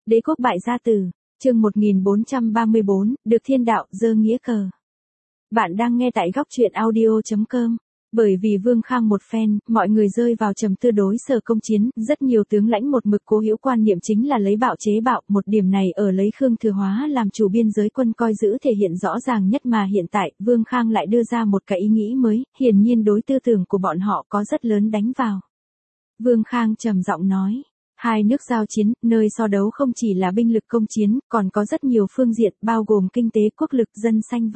Đế quốc bại gia tử, chương 1434, được thiên đạo giơ nghĩa cờ. Bạn đang nghe tại góc truyện audio.com. Bởi vì Vương Khang một phen, mọi người rơi vào trầm tư đối Sở Công Chiến, rất nhiều tướng lãnh một mực cố hữu quan niệm chính là lấy bạo chế bạo, một điểm này ở lấy Khương Thừa Hóa làm chủ biên giới quân coi giữ thể hiện rõ ràng nhất mà hiện tại, Vương Khang lại đưa ra một cái ý nghĩ mới, hiển nhiên đối tư tưởng của bọn họ có rất lớn đánh vào. Vương Khang trầm giọng nói. Hai nước giao chiến, nơi so đấu không chỉ là binh lực công chiến, còn có rất nhiều phương diện, bao gồm kinh tế quốc lực dân sanh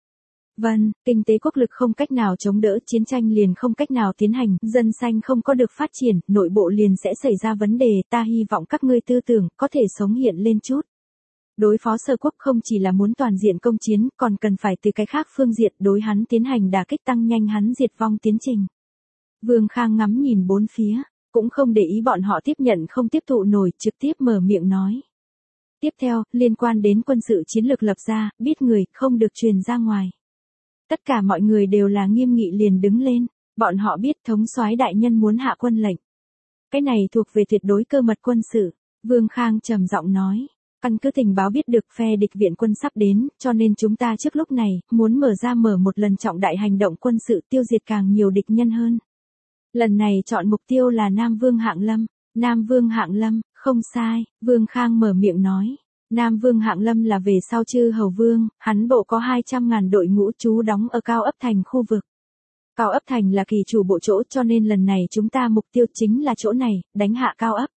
vân, kinh tế quốc lực không cách nào chống đỡ, chiến tranh liền không cách nào tiến hành, dân sanh không có được phát triển, nội bộ liền sẽ xảy ra vấn đề, ta hy vọng các ngươi tư tưởng, có thể sống hiện lên chút. Đối phó Sở quốc không chỉ là muốn toàn diện công chiến, còn cần phải từ cái khác phương diện đối hắn tiến hành đả kích tăng nhanh hắn diệt vong tiến trình. Vương Khang ngắm nhìn bốn phía. Cũng không để ý bọn họ tiếp nhận không tiếp thụ nổi, trực tiếp mở miệng nói. Tiếp theo, liên quan đến quân sự chiến lược lập ra, biết người, không được truyền ra ngoài. Tất cả mọi người đều là nghiêm nghị liền đứng lên, bọn họ biết thống soái đại nhân muốn hạ quân lệnh. Cái này thuộc về tuyệt đối cơ mật quân sự, Vương Khang trầm giọng nói. Căn cứ tình báo biết được phe địch viện quân sắp đến, cho nên chúng ta trước lúc này, muốn mở một lần trọng đại hành động quân sự tiêu diệt càng nhiều địch nhân hơn. Lần này chọn mục tiêu là Nam Vương Hạng Lâm. Nam Vương Hạng Lâm, không sai, Vương Khang mở miệng nói. Nam Vương Hạng Lâm là về sau Chư Hầu Vương, hắn bộ có 200.000 đội ngũ trú đóng ở Cao Ấp Thành khu vực. Cao Ấp Thành là kỳ chủ bộ chỗ cho nên lần này chúng ta mục tiêu chính là chỗ này, đánh hạ Cao Ấp.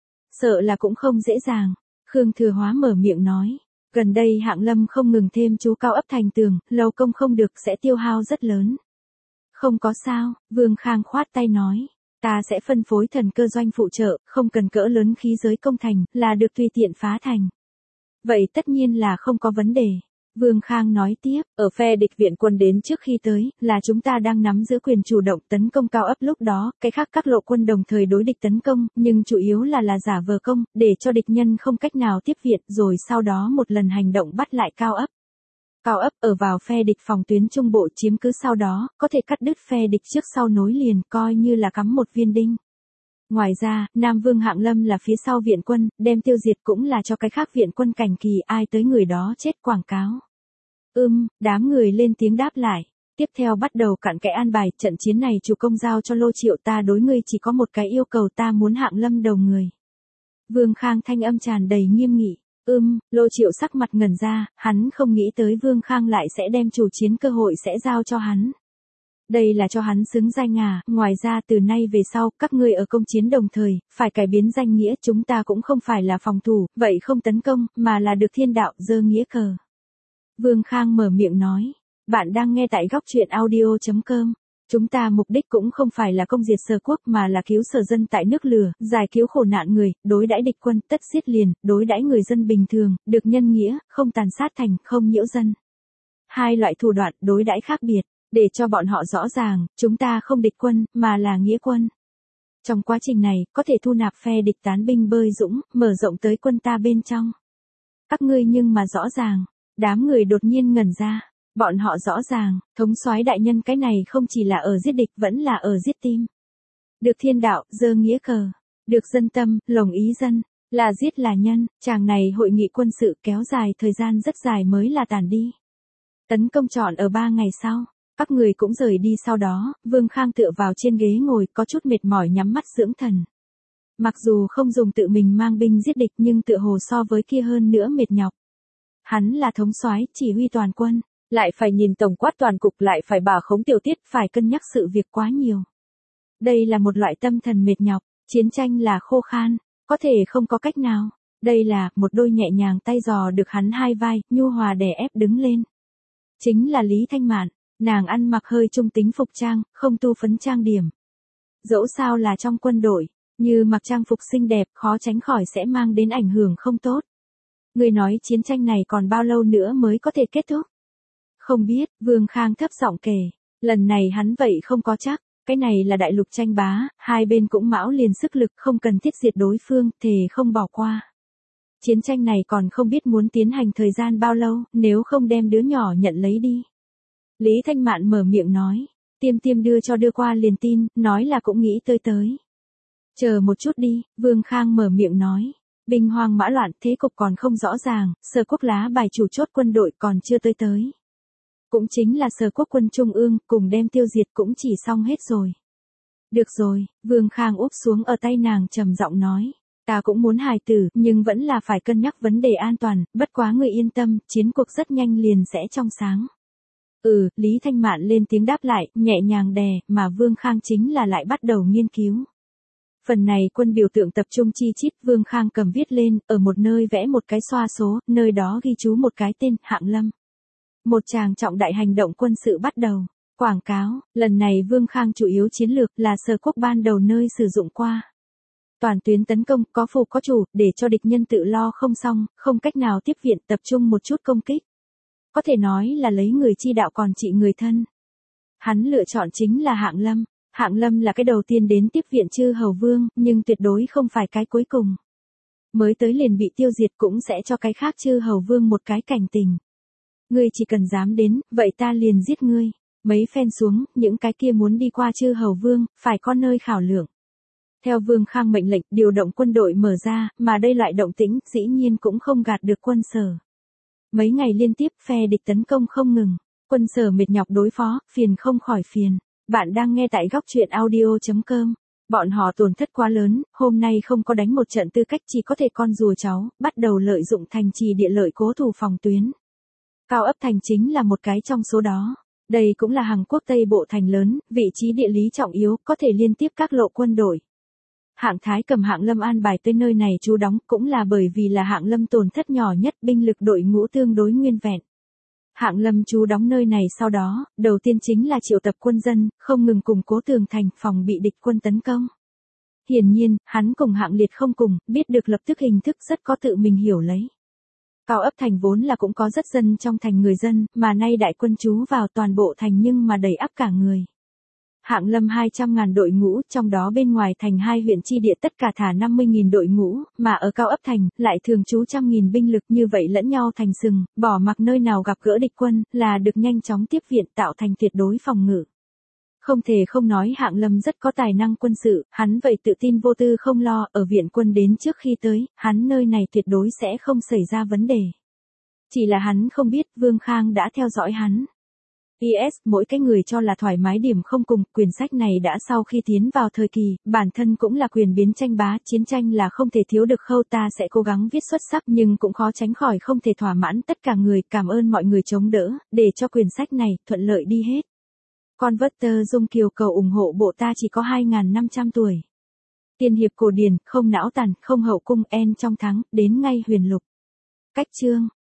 Sợ là cũng không dễ dàng, Khương Thừa Hóa mở miệng nói. Gần đây Hạng Lâm không ngừng thêm chú Cao Ấp Thành tường, lâu công không được sẽ tiêu hao rất lớn. Không có sao, Vương Khang khoát tay nói. Ta sẽ phân phối thần cơ doanh phụ trợ, không cần cỡ lớn khí giới công thành, là được tùy tiện phá thành. Vậy tất nhiên là không có vấn đề. Vương Khang nói tiếp, ở phe địch viện quân đến trước khi tới, là chúng ta đang nắm giữ quyền chủ động tấn công Cao Ấp lúc đó, cái khác các lộ quân đồng thời đối địch tấn công, nhưng chủ yếu là giả vờ công, để cho địch nhân không cách nào tiếp viện, rồi sau đó một lần hành động bắt lại Cao Ấp. Cao Ấp ở vào phe địch phòng tuyến trung bộ chiếm cứ sau đó, có thể cắt đứt phe địch trước sau nối liền, coi như là cắm một viên đinh. Ngoài ra, Nam Vương Hạng Lâm là phía sau viện quân, đem tiêu diệt cũng là cho cái khác viện quân cảnh kỳ, ai tới người đó chết quảng cáo. Đám người lên tiếng đáp lại. Tiếp theo bắt đầu cặn kẽ an bài, trận chiến này chủ công giao cho Lô Triệu, ta đối ngươi chỉ có một cái yêu cầu, ta muốn Hạng Lâm đầu người. Vương Khang thanh âm tràn đầy nghiêm nghị. Lô Triệu sắc mặt ngẩn ra, hắn không nghĩ tới Vương Khang lại sẽ đem chủ chiến cơ hội sẽ giao cho hắn. Đây là cho hắn xứng danh à, ngoài ra từ nay về sau, các ngươi ở công chiến đồng thời, phải cải biến danh nghĩa, chúng ta cũng không phải là phòng thủ, vậy không tấn công, mà là được thiên đạo giơ nghĩa cờ. Vương Khang mở miệng nói, bạn đang nghe tại góc truyện audio.com. Chúng ta mục đích cũng không phải là công diệt Sở quốc mà là cứu Sở dân tại nước lửa, giải cứu khổ nạn người, đối đãi địch quân, tất giết liền, đối đãi người dân bình thường, được nhân nghĩa, không tàn sát thành, không nhiễu dân. Hai loại thủ đoạn đối đãi khác biệt, để cho bọn họ rõ ràng, chúng ta không địch quân, mà là nghĩa quân. Trong quá trình này, có thể thu nạp phe địch tán binh bơi dũng, mở rộng tới quân ta bên trong. Các ngươi nhưng mà rõ ràng, đám người đột nhiên ngẩn ra. Bọn họ rõ ràng, thống soái đại nhân cái này không chỉ là ở giết địch vẫn là ở giết tim. Được thiên đạo, giơ nghĩa cờ. Được dân tâm, lồng ý dân. Là giết là nhân, chàng này hội nghị quân sự kéo dài thời gian rất dài mới là tàn đi. Tấn công trọn ở 3 ngày sau. Các người cũng rời đi sau đó, Vương Khang tựa vào trên ghế ngồi có chút mệt mỏi nhắm mắt dưỡng thần. Mặc dù không dùng tự mình mang binh giết địch nhưng tựa hồ so với kia hơn nữa mệt nhọc. Hắn là thống soái chỉ huy toàn quân. Lại phải nhìn tổng quát toàn cục, lại phải bà khống tiểu tiết, phải cân nhắc sự việc quá nhiều. Đây là một loại tâm thần mệt nhọc, chiến tranh là khô khan, có thể không có cách nào. Đây là một đôi nhẹ nhàng tay giò được hắn hai vai, nhu hòa đè ép đứng lên. Chính là Lý Thanh Mạn, nàng ăn mặc hơi trung tính phục trang, không tu phấn trang điểm. Dẫu sao là trong quân đội, như mặc trang phục xinh đẹp khó tránh khỏi sẽ mang đến ảnh hưởng không tốt. Người nói chiến tranh này còn bao lâu nữa mới có thể kết thúc? Không biết, Vương Khang thấp giọng kể, lần này hắn vậy không có chắc, cái này là đại lục tranh bá, hai bên cũng mão liền sức lực không cần thiết diệt đối phương, thề không bỏ qua. Chiến tranh này còn không biết muốn tiến hành thời gian bao lâu, nếu không đem đứa nhỏ nhận lấy đi. Lý Thanh Mạn mở miệng nói, Tiêm đưa qua liền tin, nói là cũng nghĩ tới. Chờ một chút đi, Vương Khang mở miệng nói. Binh hoang mã loạn, thế cục còn không rõ ràng, Sở Quốc lá bài chủ chốt quân đội còn chưa tới. Cũng chính là Sở Quốc quân trung ương, cùng đem tiêu diệt cũng chỉ xong hết rồi. Được rồi, Vương Khang úp xuống ở tay nàng trầm giọng nói. Ta cũng muốn hài tử, nhưng vẫn là phải cân nhắc vấn đề an toàn, bất quá người yên tâm, chiến cuộc rất nhanh liền sẽ trong sáng. Lý Thanh Mạn lên tiếng đáp lại, nhẹ nhàng đè, mà Vương Khang chính là lại bắt đầu nghiên cứu. Phần này quân biểu tượng tập trung chi chít, Vương Khang cầm viết lên, ở một nơi vẽ một cái xoa số, nơi đó ghi chú một cái tên, Hạng Lâm. Một tràng trọng đại hành động quân sự bắt đầu. Quảng cáo, lần này Vương Khang chủ yếu chiến lược là Sở Quốc ban đầu nơi sử dụng qua. Toàn tuyến tấn công, có phụ có chủ, để cho địch nhân tự lo không xong, không cách nào tiếp viện, tập trung một chút công kích. Có thể nói là lấy người chi đạo còn trị người thân. Hắn lựa chọn chính là Hạng Lâm. Hạng Lâm là cái đầu tiên đến tiếp viện Chư Hầu Vương, nhưng tuyệt đối không phải cái cuối cùng. Mới tới liền bị tiêu diệt cũng sẽ cho cái khác Chư Hầu Vương một cái cảnh tình. Ngươi chỉ cần dám đến, vậy ta liền giết ngươi. Mấy phen xuống, những cái kia muốn đi qua Chư Hầu Vương, phải có nơi khảo lượng. Theo Vương Khang mệnh lệnh, điều động quân đội mở ra, mà đây loại động tĩnh, dĩ nhiên cũng không gạt được quân Sở. Mấy ngày liên tiếp, phe địch tấn công không ngừng. Quân Sở mệt nhọc đối phó, phiền không khỏi phiền. Bạn đang nghe tại góc truyện audio.com. Bọn họ tổn thất quá lớn, hôm nay không có đánh một trận tư cách, chỉ có thể con rùa cháu, bắt đầu lợi dụng thành trì địa lợi cố thủ phòng tuyến. Cao Ấp Thành chính là một cái trong số đó. Đây cũng là Hằng Quốc Tây Bộ thành lớn, vị trí địa lý trọng yếu, có thể liên tiếp các lộ quân đội. Hạng Thái cầm Hạng Lâm an bài tới nơi này trú đóng, cũng là bởi vì là Hạng Lâm tổn thất nhỏ nhất, binh lực đội ngũ tương đối nguyên vẹn. Hạng Lâm trú đóng nơi này sau đó, đầu tiên chính là triệu tập quân dân, không ngừng củng cố tường thành, phòng bị địch quân tấn công. Hiển nhiên, hắn cùng Hạng Liệt không cùng, biết được lập tức hình thức rất có tự mình hiểu lấy. Cao Ấp Thành vốn là cũng có rất dân trong thành người dân, mà nay đại quân trú vào toàn bộ thành nhưng mà đầy ắp cả người. Hạng Lâm 200.000 đội ngũ, trong đó bên ngoài thành 2 huyện chi địa tất cả thả 50.000 đội ngũ, mà ở Cao Ấp Thành, lại thường trú 100.000 binh lực, như vậy lẫn nhau thành sừng, bỏ mặc nơi nào gặp gỡ địch quân, là được nhanh chóng tiếp viện, tạo thành tuyệt đối phòng ngự. Không thể không nói Hạng Lâm rất có tài năng quân sự, hắn vậy tự tin vô tư không lo, ở viện quân đến trước khi tới, hắn nơi này tuyệt đối sẽ không xảy ra vấn đề. Chỉ là hắn không biết Vương Khang đã theo dõi hắn. PS, mỗi cái người cho là thoải mái điểm không cùng, quyển sách này đã sau khi tiến vào thời kỳ, bản thân cũng là quyền biến tranh bá, chiến tranh là không thể thiếu được khâu, ta sẽ cố gắng viết xuất sắc nhưng cũng khó tránh khỏi không thể thỏa mãn tất cả người, cảm ơn mọi người chống đỡ, để cho quyển sách này thuận lợi đi hết. Converter Dung Kiều cầu ủng hộ bộ ta chỉ có 2.500 tuổi. Tiên hiệp cổ điển, không não tàn, không hậu cung, en trong thắng, đến ngay huyền lục. Cách chương.